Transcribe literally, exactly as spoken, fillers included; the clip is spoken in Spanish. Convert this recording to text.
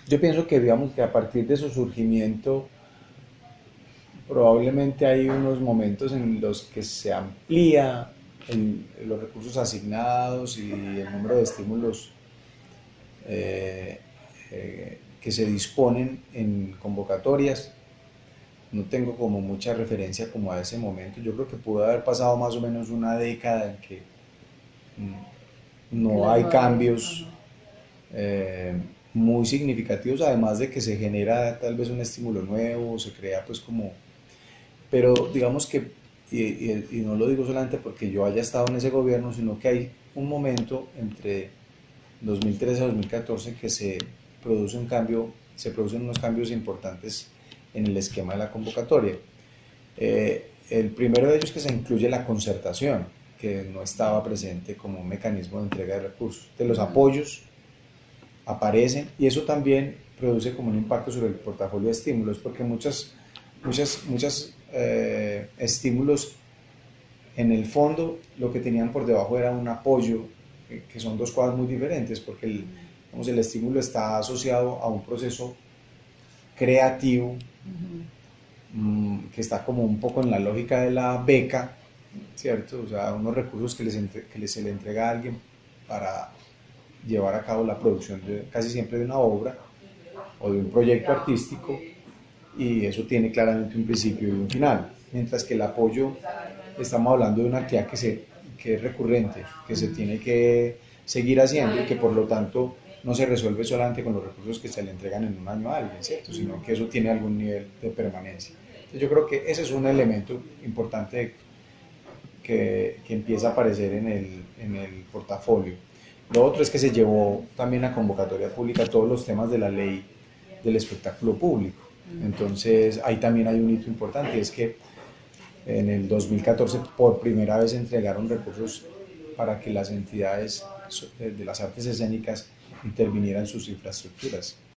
Yo pienso que, digamos, que a partir de su surgimiento, probablemente hay unos momentos en los que se amplía el- los recursos asignados y el número de estímulos eh, eh, que se disponen en convocatorias. No tengo como mucha referencia como a ese momento. Yo creo que pudo haber pasado más o menos una década en que mm, Que no las hay no había. cambios Ajá. eh, muy significativos, además de que se genera tal vez un estímulo nuevo, se crea pues como... Pero digamos que, y, y- y no lo digo solamente porque yo haya estado en ese gobierno, sino que hay un momento entre dos mil trece a dos mil catorce que se produce un cambio, se producen unos cambios importantes en el esquema de la convocatoria. Eh, el primero de ellos es que se incluye la concertación, que no estaba presente como un mecanismo de entrega de recursos. De los Ujú. apoyos aparecen y eso también produce como un impacto sobre el portafolio de estímulos, porque muchas, muchas, muchas eh, estímulos en el fondo lo que tenían por debajo era un apoyo, eh, que son dos cosas muy diferentes, porque el, digamos, el estímulo está asociado a un proceso creativo Ujú. mmm, que está como un poco en la lógica de la beca, ¿cierto? O sea, unos recursos que, les entre, que les, se le entrega a alguien para llevar a cabo la producción de, casi siempre de una obra o de un proyecto artístico, y eso tiene claramente un principio y un final, mientras que el apoyo, estamos hablando de una actividad que, se, que es recurrente, que se Ujú. tiene que seguir haciendo y que por lo tanto no se resuelve solamente con los recursos que se le entregan en un año a alguien, ¿cierto? Sino que eso tiene algún nivel de permanencia. Entonces yo creo que ese es un elemento importante que, que empieza a aparecer en el, en el portafolio. Lo otro es que se llevó también a convocatoria pública todos los temas de la ley del espectáculo público. Entonces ahí también hay un hito importante, y es que en el dos mil catorce por primera vez se entregaron recursos para que las entidades de las artes escénicas intervinieran en sus infraestructuras.